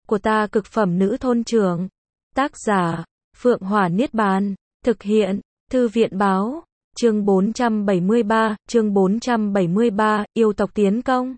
của ta cực phẩm nữ thôn trưởng. Tác giả, Phượng Hỏa Niết Bàn. Thực hiện, Thư viện báo. Chương 473, yêu tộc tiến công.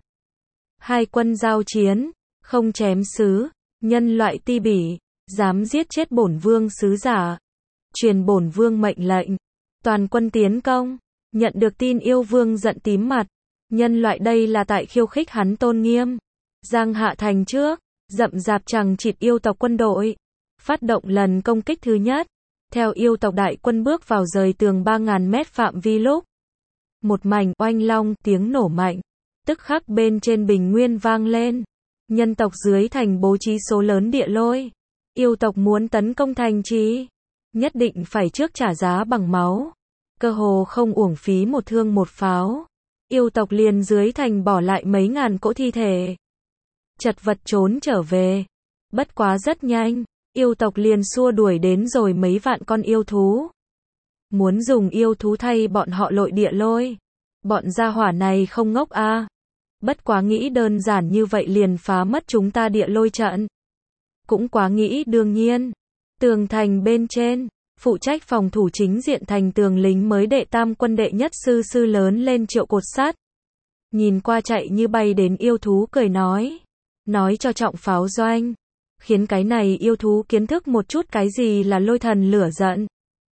Hai quân giao chiến, không chém sứ, nhân loại ti bỉ, dám giết chết bổn vương sứ giả. Truyền bổn vương mệnh lệnh, toàn quân tiến công. Nhận được tin yêu vương giận tím mặt. Nhân loại đây là tại khiêu khích hắn tôn nghiêm. Giang hạ thành trước, rậm rạp chằng chịt yêu tộc quân đội. Phát động lần công kích thứ nhất. Theo yêu tộc đại quân bước vào rời tường 3.000 mét phạm vi lúc. Một mảnh oanh long tiếng nổ mạnh. Tức khắc bên trên bình nguyên vang lên. Nhân tộc dưới thành bố trí số lớn địa lôi. Yêu tộc muốn tấn công thành trì. Nhất định phải trước trả giá bằng máu. Cơ hồ không uổng phí một thương một pháo. Yêu tộc liền dưới thành bỏ lại mấy ngàn cỗ thi thể. Chật vật trốn trở về. Bất quá rất nhanh. Yêu tộc liền xua đuổi đến rồi mấy vạn con yêu thú. Muốn dùng yêu thú thay bọn họ lội địa lôi. Bọn gia hỏa này không ngốc a. Bất quá nghĩ đơn giản như vậy liền phá mất chúng ta địa lôi trận. Cũng quá nghĩ đương nhiên. Tường thành bên trên, phụ trách phòng thủ chính diện thành tường lính mới đệ tam quân đệ nhất sư lớn lên Triệu Cột Sắt. Nhìn qua chạy như bay đến yêu thú cười nói. Nói cho trọng pháo doanh. Khiến cái này yêu thú kiến thức một chút cái gì là lôi thần lửa giận.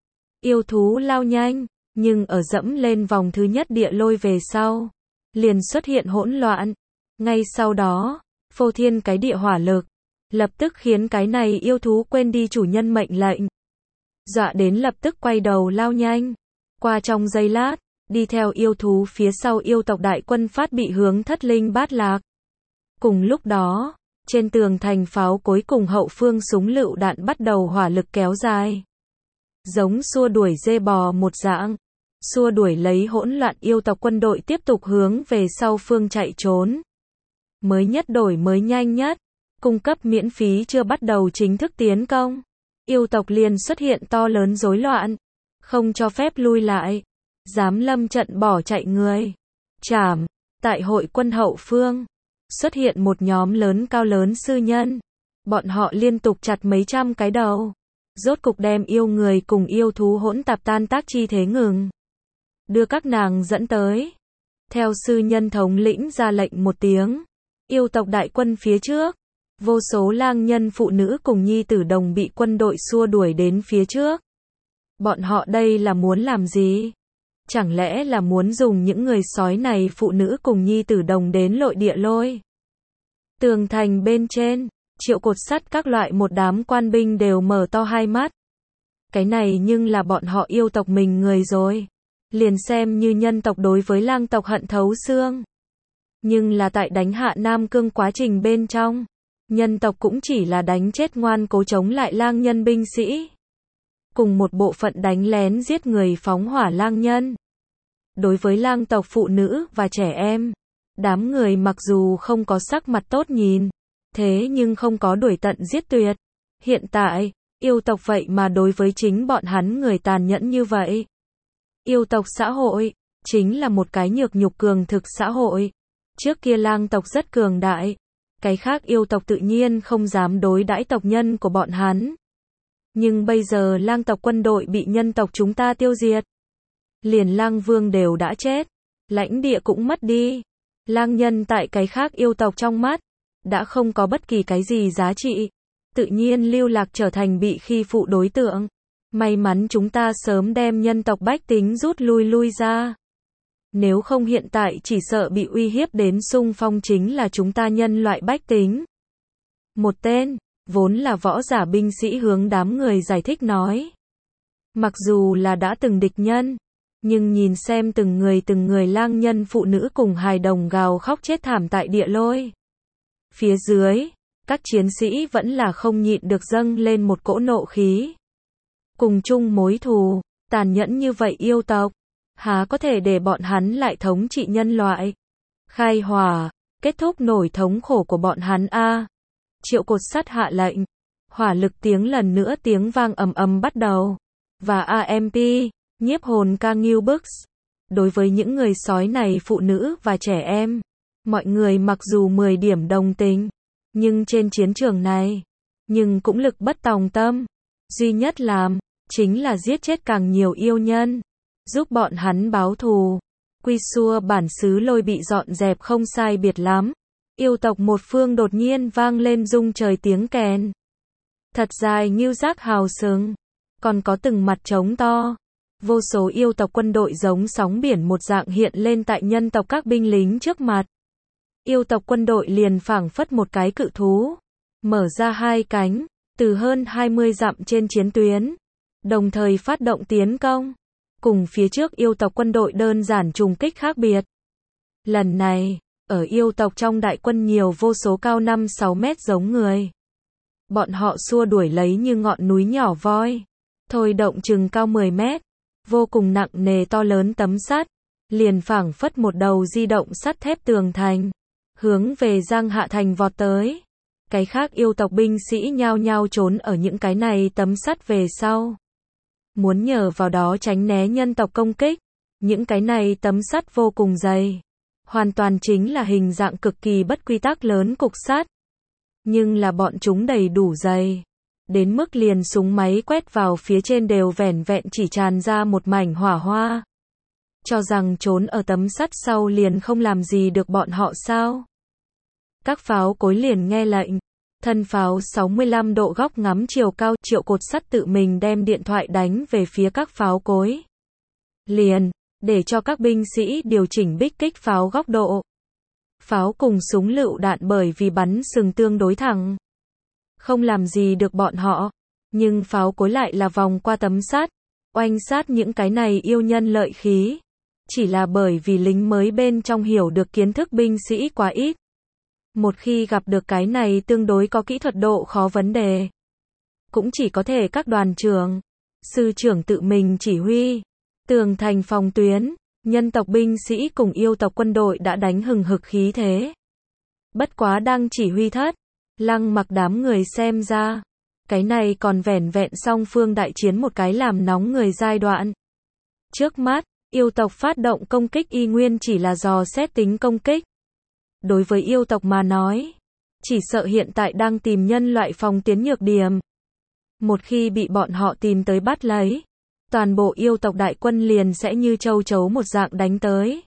Yêu thú lao nhanh, nhưng ở dẫm lên vòng thứ nhất địa lôi về sau. Liền xuất hiện hỗn loạn. Ngay sau đó, phô thiên cái địa hỏa lực. Lập tức khiến cái này yêu thú quên đi chủ nhân mệnh lệnh. Dọa đến lập tức quay đầu lao nhanh. Qua trong giây lát, đi theo yêu thú phía sau yêu tộc đại quân phát bị hướng thất linh bát lạc. Cùng lúc đó, trên tường thành pháo cối cùng hậu phương súng lựu đạn bắt đầu hỏa lực kéo dài. Giống xua đuổi dê bò một dạng. Xua đuổi lấy hỗn loạn yêu tộc quân đội tiếp tục hướng về sau phương chạy trốn. Mới nhất đổi mới nhanh nhất. Cung cấp miễn phí chưa bắt đầu chính thức tiến công. Yêu tộc liền xuất hiện to lớn rối loạn. Không cho phép lui lại. Dám lâm trận bỏ chạy người. Trảm. Tại hội quân hậu phương. Xuất hiện một nhóm lớn cao lớn sư nhân. Bọn họ liên tục chặt mấy trăm cái đầu. Rốt cục đem yêu người cùng yêu thú hỗn tạp tan tác chi thế ngừng. Đưa các nàng dẫn tới. Theo sư nhân thống lĩnh ra lệnh một tiếng. Yêu tộc đại quân phía trước. Vô số lang nhân phụ nữ cùng nhi tử đồng bị quân đội xua đuổi đến phía trước. Bọn họ đây là muốn làm gì? Chẳng lẽ là muốn dùng những người sói này phụ nữ cùng nhi tử đồng đến lội địa lôi? Tường thành bên trên, Triệu Cột Sắt các loại một đám quan binh đều mở to hai mắt. Cái này nhưng là bọn họ yêu tộc mình người rồi. Liền xem như nhân tộc đối với lang tộc hận thấu xương. Nhưng là tại đánh hạ Nam Cương quá trình bên trong. Nhân tộc cũng chỉ là đánh chết ngoan cố chống lại lang nhân binh sĩ. Cùng một bộ phận đánh lén giết người phóng hỏa lang nhân. Đối với lang tộc phụ nữ và trẻ em, đám người mặc dù không có sắc mặt tốt nhìn, thế nhưng không có đuổi tận giết tuyệt. Hiện tại, yêu tộc vậy mà đối với chính bọn hắn người tàn nhẫn như vậy. Yêu tộc xã hội, chính là một cái nhược nhục cường thực xã hội. Trước kia lang tộc rất cường đại. Cái khác yêu tộc tự nhiên không dám đối đãi tộc nhân của bọn hắn. Nhưng bây giờ lang tộc quân đội bị nhân tộc chúng ta tiêu diệt. Liền lang vương đều đã chết. Lãnh địa cũng mất đi. Lang nhân tại cái khác yêu tộc trong mắt. Đã không có bất kỳ cái gì giá trị. Tự nhiên lưu lạc trở thành bị khi phụ đối tượng. May mắn chúng ta sớm đem nhân tộc bách tính rút lui ra. Nếu không hiện tại chỉ sợ bị uy hiếp đến xung phong chính là chúng ta nhân loại bách tính. Một tên, vốn là võ giả binh sĩ hướng đám người giải thích nói. Mặc dù là đã từng địch nhân, nhưng nhìn xem từng người lang nhân phụ nữ cùng hài đồng gào khóc chết thảm tại địa lôi. Phía dưới, các chiến sĩ vẫn là không nhịn được dâng lên một cỗ nộ khí. Cùng chung mối thù, tàn nhẫn như vậy yêu tộc. Há có thể để bọn hắn lại thống trị nhân loại. Khai hỏa, kết thúc nổi thống khổ của bọn hắn a. Triệu Cột Sắt hạ lệnh. Hỏa lực tiếng lần nữa tiếng vang ầm ầm bắt đầu. Và AMP, nhiếp hồn ca Ngưu Bức. Đối với những người sói này phụ nữ và trẻ em. Mọi người mặc dù 10 điểm đồng tình. Nhưng trên chiến trường này, nhưng cũng lực bất tòng tâm. Duy nhất làm, chính là giết chết càng nhiều yêu nhân, giúp bọn hắn báo thù. Quy xua bản xứ Lôi bị dọn dẹp không sai biệt lắm. Yêu tộc một phương đột nhiên vang lên rung trời tiếng kèn. Thật dài ngưu giác hào sừng, còn có từng mặt trống to. Vô số yêu tộc quân đội giống sóng biển một dạng hiện lên tại nhân tộc các binh lính trước mặt. Yêu tộc quân đội liền phảng phất một cái cự thú, mở ra hai cánh, từ hơn 20 dặm trên chiến tuyến, đồng thời phát động tiến công. Cùng phía trước yêu tộc quân đội đơn giản trùng kích khác biệt. Lần này, ở yêu tộc trong đại quân nhiều vô số cao 5-6 mét giống người. Bọn họ xua đuổi lấy như ngọn núi nhỏ voi, thôi động chừng cao 10 mét, vô cùng nặng nề to lớn tấm sắt, liền phảng phất một đầu di động sắt thép tường thành, hướng về Giang Hạ Thành vọt tới. Cái khác yêu tộc binh sĩ nhao nhao trốn ở những cái này tấm sắt về sau. Muốn nhờ vào đó tránh né nhân tộc công kích. Những cái này tấm sắt vô cùng dày. Hoàn toàn chính là hình dạng cực kỳ bất quy tắc lớn cục sắt. Nhưng là bọn chúng đầy đủ dày. Đến mức liền súng máy quét vào phía trên đều vẻn vẹn chỉ tràn ra một mảnh hỏa hoa. Cho rằng trốn ở tấm sắt sau liền không làm gì được bọn họ sao? Các pháo cối liền nghe lệnh. Thân pháo 65 độ góc ngắm chiều cao, Triệu cột sắt tự mình đem điện thoại đánh về phía các pháo cối. Liền, để cho các binh sĩ điều chỉnh bích kích pháo góc độ. Pháo cùng súng lựu đạn bởi vì bắn sừng tương đối thẳng, không làm gì được bọn họ. Nhưng pháo cối lại là vòng qua tấm sắt, oanh sát những cái này yêu nhân lợi khí. Chỉ là bởi vì lính mới bên trong hiểu được kiến thức binh sĩ quá ít. Một khi gặp được cái này tương đối có kỹ thuật độ khó vấn đề, cũng chỉ có thể các đoàn trưởng, sư trưởng tự mình chỉ huy. Tường thành phòng tuyến, nhân tộc binh sĩ cùng yêu tộc quân đội đã đánh hừng hực khí thế. Bất quá đang chỉ huy thất, Lăng Mặc đám người xem ra, cái này còn vẻn vẹn song phương đại chiến một cái làm nóng người giai đoạn. Trước mắt, yêu tộc phát động công kích y nguyên chỉ là dò xét tính công kích. Đối với yêu tộc mà nói, chỉ sợ hiện tại đang tìm nhân loại phòng tiến nhược điểm. Một khi bị bọn họ tìm tới bắt lấy, toàn bộ yêu tộc đại quân liền sẽ như châu chấu một dạng đánh tới.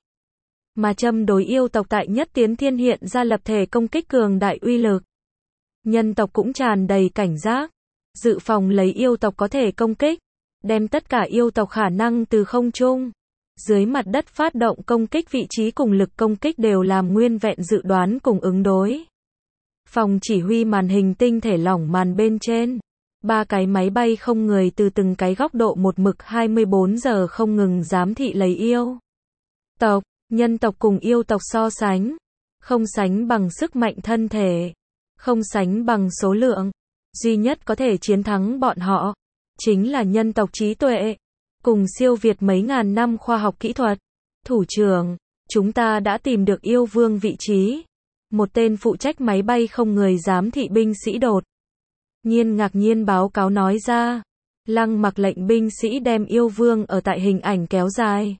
Mà châm đối yêu tộc tại Nhất Tiến Thiên hiện ra lập thể công kích cường đại uy lực. Nhân tộc cũng tràn đầy cảnh giác, dự phòng lấy yêu tộc có thể công kích, đem tất cả yêu tộc khả năng từ không trung, dưới mặt đất phát động công kích vị trí cùng lực công kích đều làm nguyên vẹn dự đoán cùng ứng đối. Phòng chỉ huy màn hình tinh thể lỏng màn bên trên, 3 cái máy bay không người từ từng cái góc độ một mực 24 giờ không ngừng giám thị lấy yêu tộc. Nhân tộc cùng yêu tộc so sánh, không sánh bằng sức mạnh thân thể, không sánh bằng số lượng. Duy nhất có thể chiến thắng bọn họ, chính là nhân tộc trí tuệ, cùng siêu việt mấy ngàn năm khoa học kỹ thuật. Thủ trưởng, chúng ta đã tìm được yêu vương vị trí. Một tên phụ trách máy bay không người giám thị binh sĩ đột nhiên ngạc nhiên báo cáo nói ra. Lăng Mặc lệnh binh sĩ đem yêu vương ở tại hình ảnh kéo dài,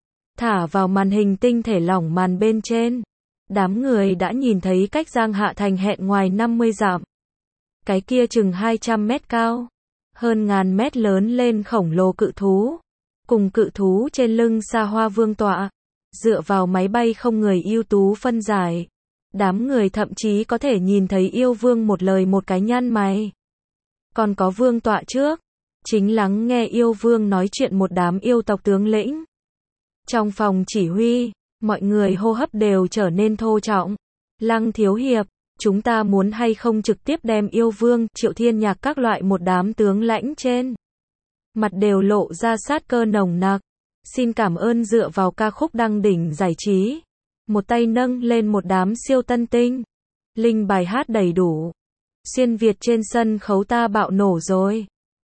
thả vào màn hình tinh thể lỏng màn bên trên. Đám người đã nhìn thấy cách Giang Hạ Thành hẹn ngoài 50 dặm. Cái kia chừng 200 mét cao, hơn ngàn mét lớn lên khổng lồ cự thú, cùng cự thú trên lưng xa hoa vương tọa, dựa vào máy bay không người ưu tú phân giải. Đám người thậm chí có thể nhìn thấy yêu vương một lời một cái nhăn mày. Còn có vương tọa trước, chính lắng nghe yêu vương nói chuyện một đám yêu tộc tướng lĩnh. Trong phòng chỉ huy, mọi người hô hấp đều trở nên thô trọng. Lăng thiếu hiệp, chúng ta muốn hay không trực tiếp đem yêu vương, Triệu Thiên Nhạc các loại một đám tướng lãnh trên mặt đều lộ ra sát cơ nồng nặc. Xin cảm ơn dựa vào ca khúc đăng đỉnh giải trí. Một tay nâng lên một đám siêu tân tinh. Linh bài hát đầy đủ. Xuyên Việt trên sân khấu ta bạo nổ rồi.